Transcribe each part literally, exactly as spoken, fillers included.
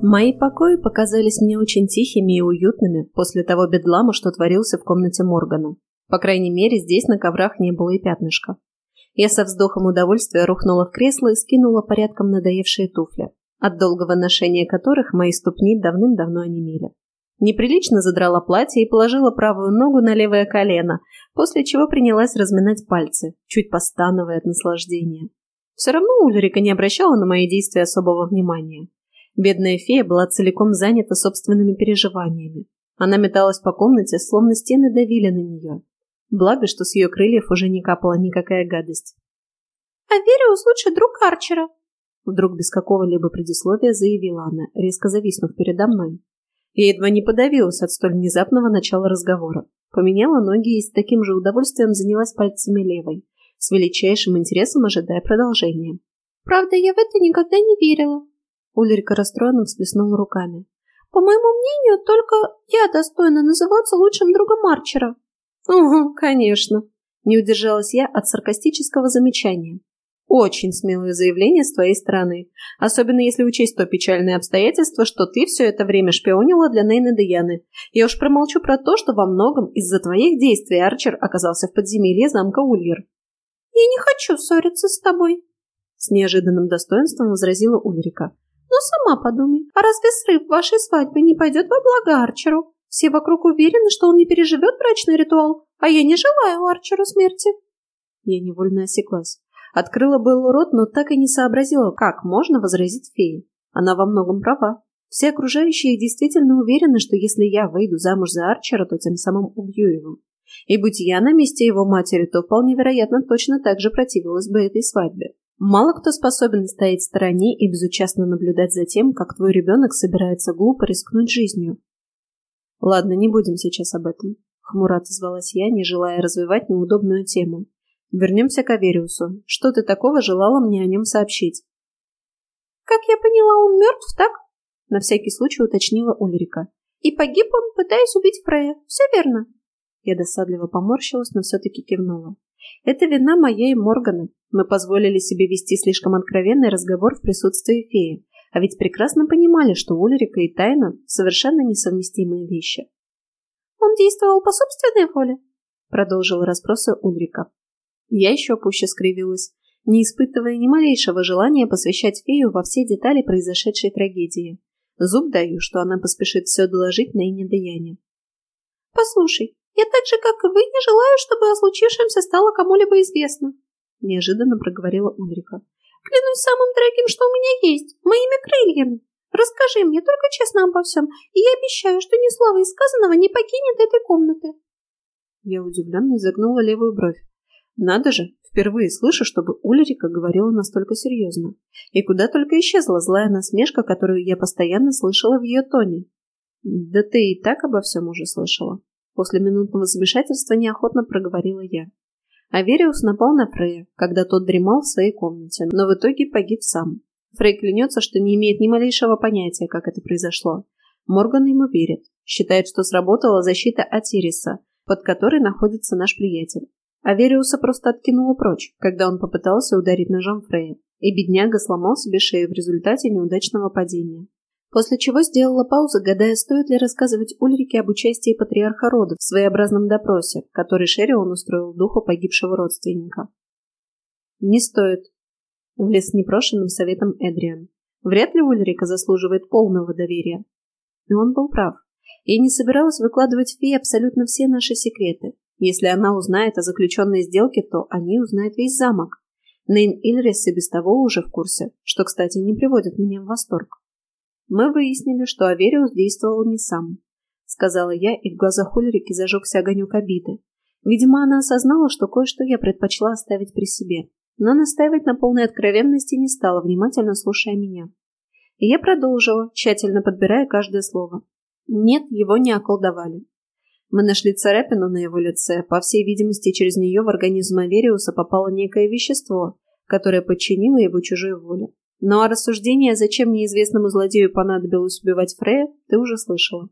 Мои покои показались мне очень тихими и уютными после того бедлама, что творился в комнате Моргана. По крайней мере, здесь на коврах не было и пятнышка. Я со вздохом удовольствия рухнула в кресло и скинула порядком надоевшие туфли, от долгого ношения которых мои ступни давным-давно онемели. Неприлично задрала платье и положила правую ногу на левое колено, после чего принялась разминать пальцы, чуть постановая от наслаждения. Все равно Ульрика не обращала на мои действия особого внимания. Бедная фея была целиком занята собственными переживаниями. Она металась по комнате, словно стены давили на нее. Благо, что с ее крыльев уже не капала никакая гадость. «Авериус лучший друг Арчера!» Вдруг без какого-либо предисловия заявила она, резко зависнув передо мной. Я едва не подавилась от столь внезапного начала разговора. Поменяла ноги и с таким же удовольствием занялась пальцами левой, с величайшим интересом ожидая продолжения. «Правда, я в это никогда не верила». Ульрика расстроенно всплеснула руками. «По моему мнению, только я достойна называться лучшим другом Арчера». «Угу, конечно», — не удержалась я от саркастического замечания. «Очень смелое заявление с твоей стороны, особенно если учесть то печальное обстоятельство, что ты все это время шпионила для Нейны Деяны. Я уж промолчу про то, что во многом из-за твоих действий Арчер оказался в подземелье замка Ульер». «Я не хочу ссориться с тобой», — с неожиданным достоинством возразила Ульрика. «Но сама подумай, а разве срыв вашей свадьбы не пойдет во благо Арчеру? Все вокруг уверены, что он не переживет брачный ритуал, а я не желаю Арчеру смерти». Я невольно осеклась. Открыла был рот, но так и не сообразила, как можно возразить фее. Она во многом права. Все окружающие действительно уверены, что если я выйду замуж за Арчера, то тем самым убью его. И будь я на месте его матери, то вполне вероятно точно так же противилась бы этой свадьбе. Мало кто способен стоять в стороне и безучастно наблюдать за тем, как твой ребенок собирается глупо рискнуть жизнью. Ладно, не будем сейчас об этом. Хмуро отозвалась я, не желая развивать неудобную тему. Вернемся к Авериусу. Что ты такого желала мне о нем сообщить? «Как я поняла, он мертв, так?» На всякий случай уточнила Ульрика. «И погиб он, пытаясь убить Фрея. Все верно?» Я досадливо поморщилась, но все-таки кивнула. Это вина моя и Моргана. Мы позволили себе вести слишком откровенный разговор в присутствии феи, а ведь прекрасно понимали, что Ульрика и тайна – совершенно несовместимые вещи. «Он действовал по собственной воле?» – продолжила расспросы Ульрика. Я еще пуще скривилась, не испытывая ни малейшего желания посвящать фею во все детали произошедшей трагедии. Зуб даю, что она поспешит все доложить Нейне Деяне. «Послушай, я так же, как и вы, не желаю, чтобы о случившемся стало кому-либо известно», — неожиданно проговорила Ульрика. «Клянусь самым дорогим, что у меня есть, моими крыльями. Расскажи мне только честно обо всем, и я обещаю, что ни слова из сказанного не покинет этой комнаты». Я удивленно изогнула левую бровь. Надо же, впервые слышу, чтобы Ульрика говорила настолько серьезно. И куда только исчезла злая насмешка, которую я постоянно слышала в ее тоне. Да ты и так обо всем уже слышала. После минутного замешательства неохотно проговорила я. Авериус напал на Фрея, когда тот дремал в своей комнате, но в итоге погиб сам. Фрей клянется, что не имеет ни малейшего понятия, как это произошло. Морган ему верит. Считает, что сработала защита Атириса, под которой находится наш приятель. Авериуса просто откинуло прочь, когда он попытался ударить ножом Фрея, и бедняга сломал себе шею в результате неудачного падения. После чего сделала паузу, гадая, стоит ли рассказывать Ульрике об участии патриарха рода в своеобразном допросе, который Шерион устроил духу погибшего родственника. «Не стоит», — влез непрошенным советом Эдриан. «Вряд ли Ульрика заслуживает полного доверия». И он был прав. Я не собиралась выкладывать фее абсолютно все наши секреты. Если она узнает о заключенной сделке, то они узнают весь замок. Нейн Ильрис и без того уже в курсе, что, кстати, не приводит меня в восторг. Мы выяснили, что Авериус действовал не сам, сказала я, и в глазах Ульрики зажегся огонек обиды. Видимо, она осознала, что кое-что я предпочла оставить при себе, но настаивать на полной откровенности не стала, внимательно слушая меня. И я продолжила, тщательно подбирая каждое слово. Нет, его не околдовали. Мы нашли царапину на его лице. По всей видимости, через нее в организм Авериуса попало некое вещество, которое подчинило его чужой воле. Ну а рассуждение, зачем неизвестному злодею понадобилось убивать Фрея, ты уже слышала.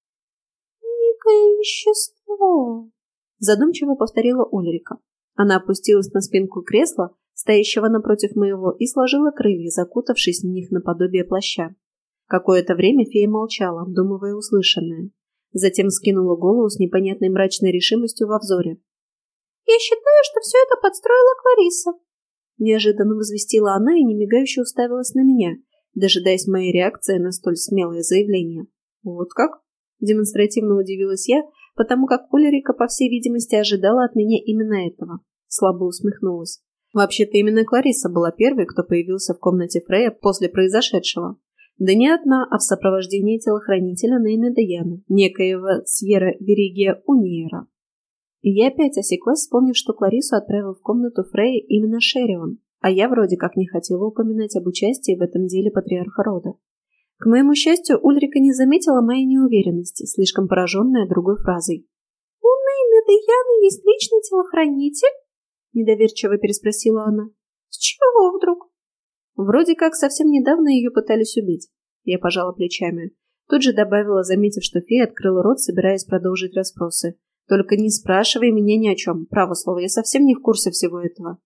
«Некое вещество», — задумчиво повторила Ульрика. Она опустилась на спинку кресла, стоящего напротив моего, и сложила крылья, закутавшись в них наподобие плаща. Какое-то время фея молчала, обдумывая услышанное. Затем скинула голову с непонятной мрачной решимостью во взоре. «Я считаю, что все это подстроила Клариса», — неожиданно возвестила она и немигающе уставилась на меня, дожидаясь моей реакции на столь смелое заявление. «Вот как?» — демонстративно удивилась я, потому как Ульрика, по всей видимости, ожидала от меня именно этого. Слабо усмехнулась. Вообще-то именно Клариса была первой, кто появился в комнате Фрея после произошедшего. Да не одна, а в сопровождении телохранителя на имя Даяны, некоего Сьерра Веригия Униера. И я опять осеклась, вспомнив, что Кларису отправил в комнату Фрея именно Шерион, а я вроде как не хотела упоминать об участии в этом деле патриарха рода. К моему счастью, Ульрика не заметила моей неуверенности, слишком пораженная другой фразой. «У Нейны Даяны есть личный телохранитель?» — недоверчиво переспросила она. «С чего вдруг?» Вроде как совсем недавно ее пытались убить. Я пожала плечами. Тут же добавила, заметив, что фея открыла рот, собираясь продолжить расспросы. Только не спрашивай меня ни о чем. Право слово, я совсем не в курсе всего этого.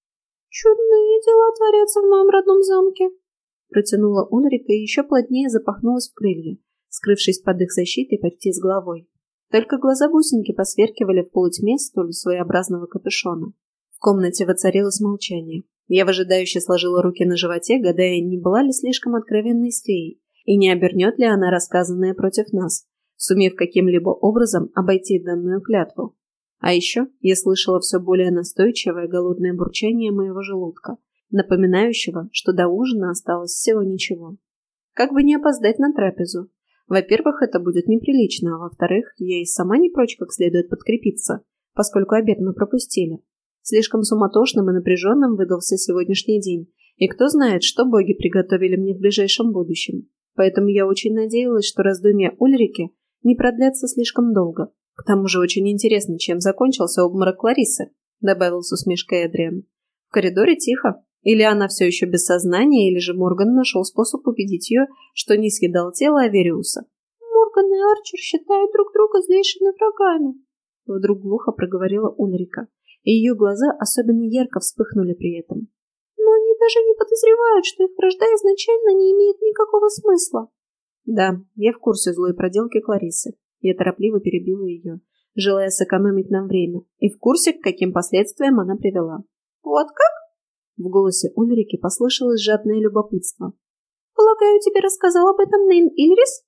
«Чудные дела творятся в моем родном замке», — протянула Ульрика и еще плотнее запахнулась в крылья, скрывшись под их защитой почти с головой. Только глаза-бусинки посверкивали в полутьме столь своеобразного капюшона. В комнате воцарилось молчание. Я выжидающе сложила руки на животе, гадая, не была ли слишком откровенной с феей, и не обернет ли она рассказанное против нас, сумев каким-либо образом обойти данную клятву. А еще я слышала все более настойчивое голодное бурчание моего желудка, напоминающего, что до ужина осталось всего ничего. Как бы не опоздать на трапезу. Во-первых, это будет неприлично, а во-вторых, я и сама не прочь как следует подкрепиться, поскольку обед мы пропустили. Слишком суматошным и напряженным выдался сегодняшний день, и кто знает, что боги приготовили мне в ближайшем будущем. Поэтому я очень надеялась, что раздумья Ульрики не продлятся слишком долго. К тому же очень интересно, чем закончился обморок Кларисы, добавил с усмешкой Эдриан. В коридоре тихо. Или она все еще без сознания, или же Морган нашел способ убедить ее, что не съедал тело Авериуса. «Морган и Арчер считают друг друга злейшими врагами», — вдруг глухо проговорила Ульрика, и ее глаза особенно ярко вспыхнули при этом. «Но они даже не подозревают, что их вражда изначально не имеет никакого смысла». «Да, я в курсе злой проделки Кларисы». Я торопливо перебила ее, желая сэкономить нам время, и в курсе, к каким последствиям она привела. «Вот как?» В голосе Ульрики послышалось жадное любопытство. «Полагаю, тебе рассказал об этом Нейн Ильрис?»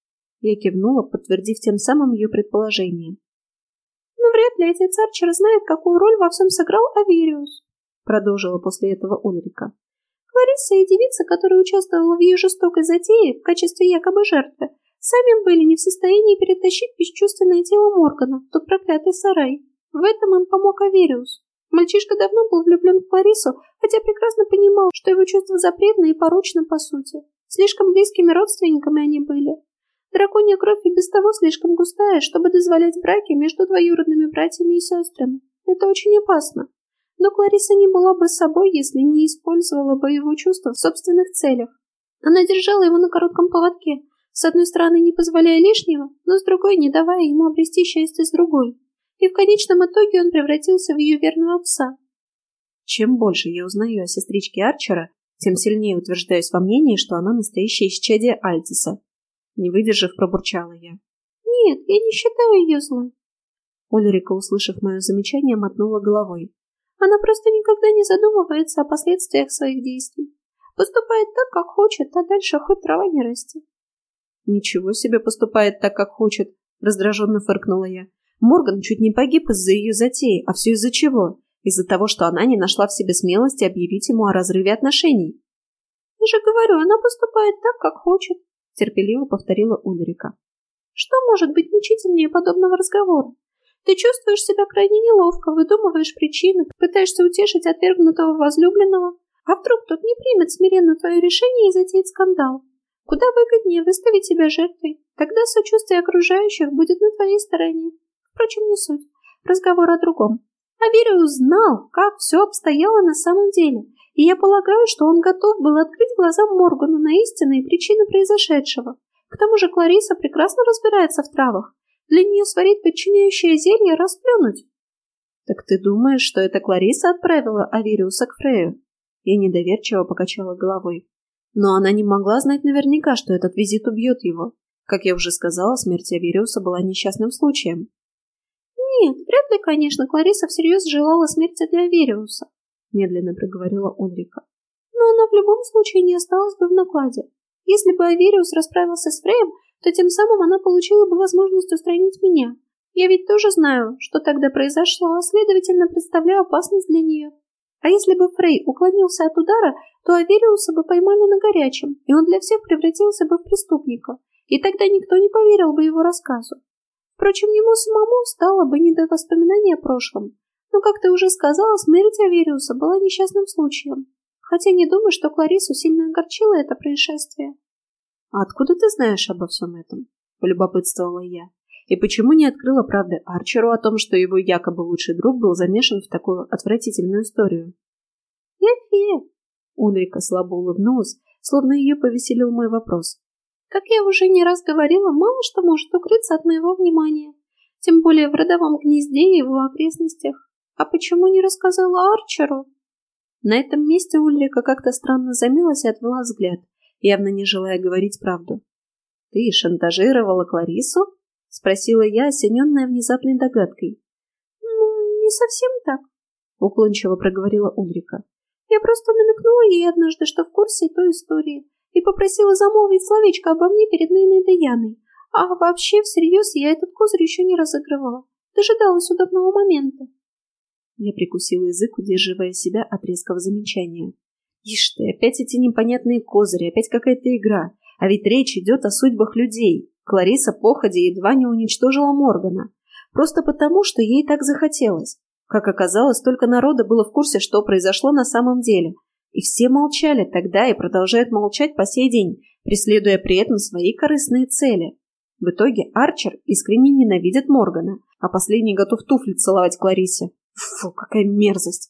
Я кивнула, подтвердив тем самым ее предположение. «Но вряд ли отец Арчер знает, какую роль во всем сыграл Авериус», продолжила после этого Ульрика. «Кларисса и девица, которая участвовала в ее жестокой затее в качестве якобы жертвы, сами были не в состоянии перетащить бесчувственное тело Моргана в тот проклятый сарай. В этом им помог Авериус. Мальчишка давно был влюблен в Кларису, хотя прекрасно понимал, что его чувства запретны и порочны по сути. Слишком близкими родственниками они были. Драконья кровь и без того слишком густая, чтобы дозволять браки между двоюродными братьями и сестрами. Это очень опасно. Но Клариса не была бы собой, если не использовала бы его чувства в собственных целях. Она держала его на коротком поводке, с одной стороны не позволяя лишнего, но с другой не давая ему обрести счастье с другой. И в конечном итоге он превратился в ее верного пса. Чем больше я узнаю о сестричке Арчера, тем сильнее утверждаюсь во мнении, что она настоящее исчадие Альтиса. Не выдержав, пробурчала я. «Нет, я не считаю ее злой». Ульрика, услышав мое замечание, мотнула головой. «Она просто никогда не задумывается о последствиях своих действий. Поступает так, как хочет, а дальше хоть трава не расти». «Ничего себе поступает так, как хочет», — раздраженно фыркнула я. Морган чуть не погиб из-за ее затеи, а все из-за чего? Из-за того, что она не нашла в себе смелости объявить ему о разрыве отношений. «Я же говорю, она поступает так, как хочет», — терпеливо повторила Ульрика. «Что может быть мучительнее подобного разговора? Ты чувствуешь себя крайне неловко, выдумываешь причины, пытаешься утешить отвергнутого возлюбленного, а вдруг тот не примет смиренно твое решение и затеет скандал? Куда выгоднее выставить себя жертвой, тогда сочувствие окружающих будет на твоей стороне. Впрочем, не суть. Разговор о другом. Авериус знал, как все обстояло на самом деле, и я полагаю, что он готов был открыть глазам Моргану на истинные причины произошедшего. К тому же Клариса прекрасно разбирается в травах. Для нее сварить подчиняющее зелье — расплюнуть. «Так ты думаешь, что это Клариса отправила Авериуса к Фрею?» Я недоверчиво покачала головой. Но она не могла знать наверняка, что этот визит убьет его. Как я уже сказала, смерть Авериуса была несчастным случаем. «Нет, вряд ли, конечно, Клариса всерьез желала смерти для Авериуса», медленно проговорила Ульрика. «Но она в любом случае не осталась бы в накладе. Если бы Авериус расправился с Фреем, то тем самым она получила бы возможность устранить меня. Я ведь тоже знаю, что тогда произошло, а следовательно представляю опасность для нее. А если бы Фрей уклонился от удара, то Авериуса бы поймали на горячем, и он для всех превратился бы в преступника, и тогда никто не поверил бы его рассказу. Впрочем, ему самому стало бы не до воспоминания о прошлом. Но, как ты уже сказала, смерть Авериуса была несчастным случаем. Хотя не думаю, что Кларису сильно огорчило это происшествие». «А откуда ты знаешь обо всем этом?» – полюбопытствовала я. «И почему не открыла правды Арчеру о том, что его якобы лучший друг был замешан в такую отвратительную историю?» «Я фея», – Ульрика слабо улыбнулась, словно ее повеселил мой вопрос. «Как я уже не раз говорила, мало что может укрыться от моего внимания, тем более в родовом гнезде и его окрестностях. А почему не рассказала Арчеру?» На этом месте Ульрика как-то странно замялась и отвела взгляд, явно не желая говорить правду. «Ты шантажировала Кларису?» — спросила я, осененная внезапной догадкой. «Ну, не совсем так», — уклончиво проговорила Ульрика. «Я просто намекнула ей однажды, что в курсе той истории, и попросила замолвить словечко обо мне перед Нейной Даяной. А вообще, всерьез, я этот козырь еще не разыгрывала. Дожидалась удобного момента». Я прикусила язык, удерживая себя от резкого замечания. «Ишь ты, опять эти непонятные козыри, опять какая-то игра. А ведь речь идет о судьбах людей. Клариса походя едва не уничтожила Моргана. Просто потому, что ей так захотелось. Как оказалось, только народа было в курсе, что произошло на самом деле. И все молчали тогда и продолжают молчать по сей день, преследуя при этом свои корыстные цели. В итоге Арчер искренне ненавидит Моргана, а последний готов туфли целовать Кларисе. Фу, какая мерзость!»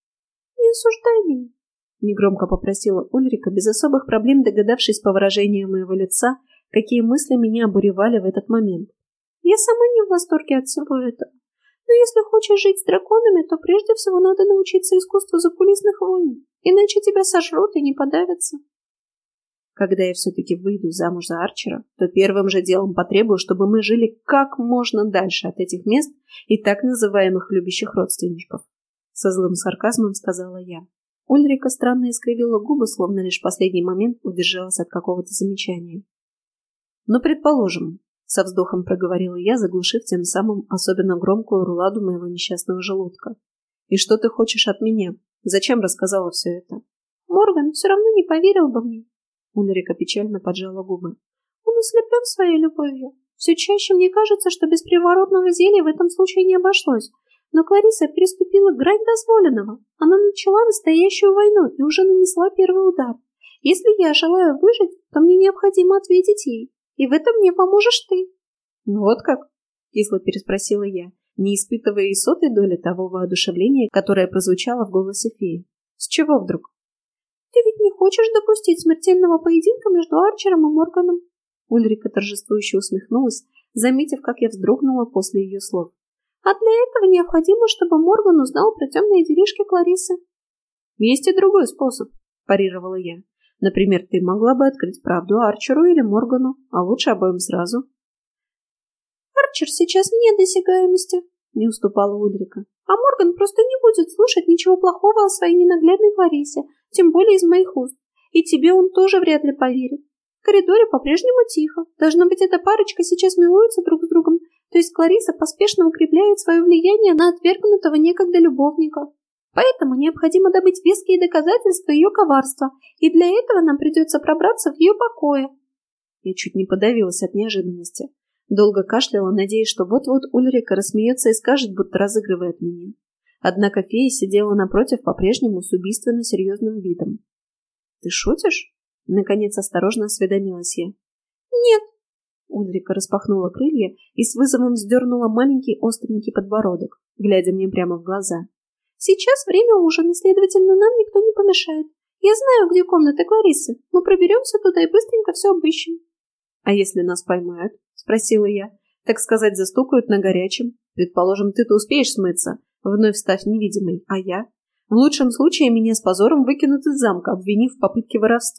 «Не осуждай меня», — негромко попросила Ульрика, без особых проблем догадавшись по выражению моего лица, какие мысли меня обуревали в этот момент. «Я сама не в восторге от всего этого. Но если хочешь жить с драконами, то прежде всего надо научиться искусству закулисных войн, иначе тебя сожрут и не подавятся». «Когда я все-таки выйду замуж за Арчера, то первым же делом потребую, чтобы мы жили как можно дальше от этих мест и так называемых любящих родственников», — со злым сарказмом сказала я. Ульрика странно искривила губы, словно лишь в последний момент удержалась от какого-то замечания. «Ну, предположим», — со вздохом проговорила я, заглушив тем самым особенно громкую руладу моего несчастного желудка. «И что ты хочешь от меня? Зачем рассказала все это?» «Морган все равно не поверил бы мне». Ульрика печально поджала губы. «Он ослеплен своей любовью. Все чаще мне кажется, что без приворотного зелья в этом случае не обошлось. Но Клариса переступила грань дозволенного. Она начала настоящую войну и уже нанесла первый удар. Если я желаю выжить, то мне необходимо ответить ей. И в этом мне поможешь ты». «Вот как?» — кисло переспросила я, не испытывая и сотой доли того воодушевления, которое прозвучало в голосе феи. «С чего вдруг?» «Ты ведь не хочешь допустить смертельного поединка между Арчером и Морганом?» Ульрика торжествующе усмехнулась, заметив, как я вздрогнула после ее слов. «А для этого необходимо, чтобы Морган узнал про темные делишки Кларисы». «Есть и другой способ», – парировала я. «Например, ты могла бы открыть правду Арчеру или Моргану, а лучше обоим сразу». «Арчер сейчас вне досягаемости», – не уступала Ульрика. «А Морган просто не будет слушать ничего плохого о своей ненаглядной Кларисе, тем более из моих уст. И тебе он тоже вряд ли поверит. В коридоре по-прежнему тихо. Должно быть, эта парочка сейчас милуется друг с другом. То есть Клариса поспешно укрепляет свое влияние на отвергнутого некогда любовника. Поэтому необходимо добыть веские доказательства ее коварства, и для этого нам придется пробраться в ее покое». Я чуть не подавилась от неожиданности. Долго кашляла, надеясь, что вот-вот Ульрика рассмеется и скажет, будто разыгрывает меня. Однако фея сидела напротив по-прежнему с убийственно серьезным видом. «Ты шутишь?» — наконец осторожно осведомилась я. «Нет». Ульрика распахнула крылья и с вызовом вздернула маленький остренький подбородок, глядя мне прямо в глаза. «Сейчас время ужина, следовательно, нам никто не помешает. Я знаю, где комната Кларисы. Мы проберемся туда и быстренько все обыщем». «А если нас поймают?» — спросила я. «Так сказать, застукают на горячем. Предположим, ты-то успеешь смыться, вновь став невидимой, а я? В лучшем случае меня с позором выкинут из замка, обвинив в попытке воровства,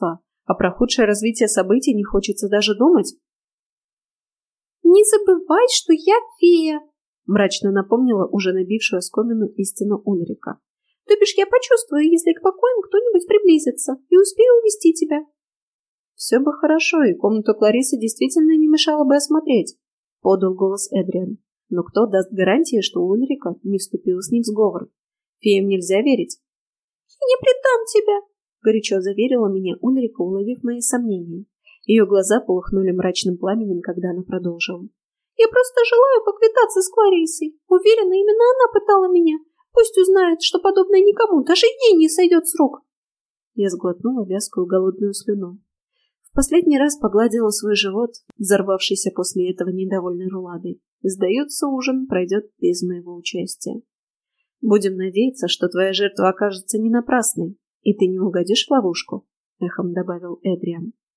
А про худшее развитие событий не хочется даже думать. «Не забывай, что я фея», — мрачно напомнила уже набившую оскомину истину Ульрика. «То бишь я почувствую, если к покоям кто-нибудь приблизится, и успею увести тебя». «Все бы хорошо, и комнату Кларисы действительно не мешало бы осмотреть», — подал голос Эдриан. «Но кто даст гарантии, что Ульрика не вступила с ним в сговор? Феям нельзя верить». «Я не предам тебя», — горячо заверила меня Ульрика, уловив мои сомнения. Ее глаза полыхнули мрачным пламенем, когда она продолжила. «Я просто желаю поквитаться с Кларисой. Уверена, именно она пытала меня. Пусть узнает, что подобное никому, даже ей не сойдет с рук». Я сглотнула вязкую голодную слюну. В последний раз погладила свой живот, взорвавшийся после этого недовольной руладой. Сдается, ужин пройдет без моего участия. «Будем надеяться, что твоя жертва окажется не напрасной, и ты не угодишь в ловушку», — эхом добавил Эдриан.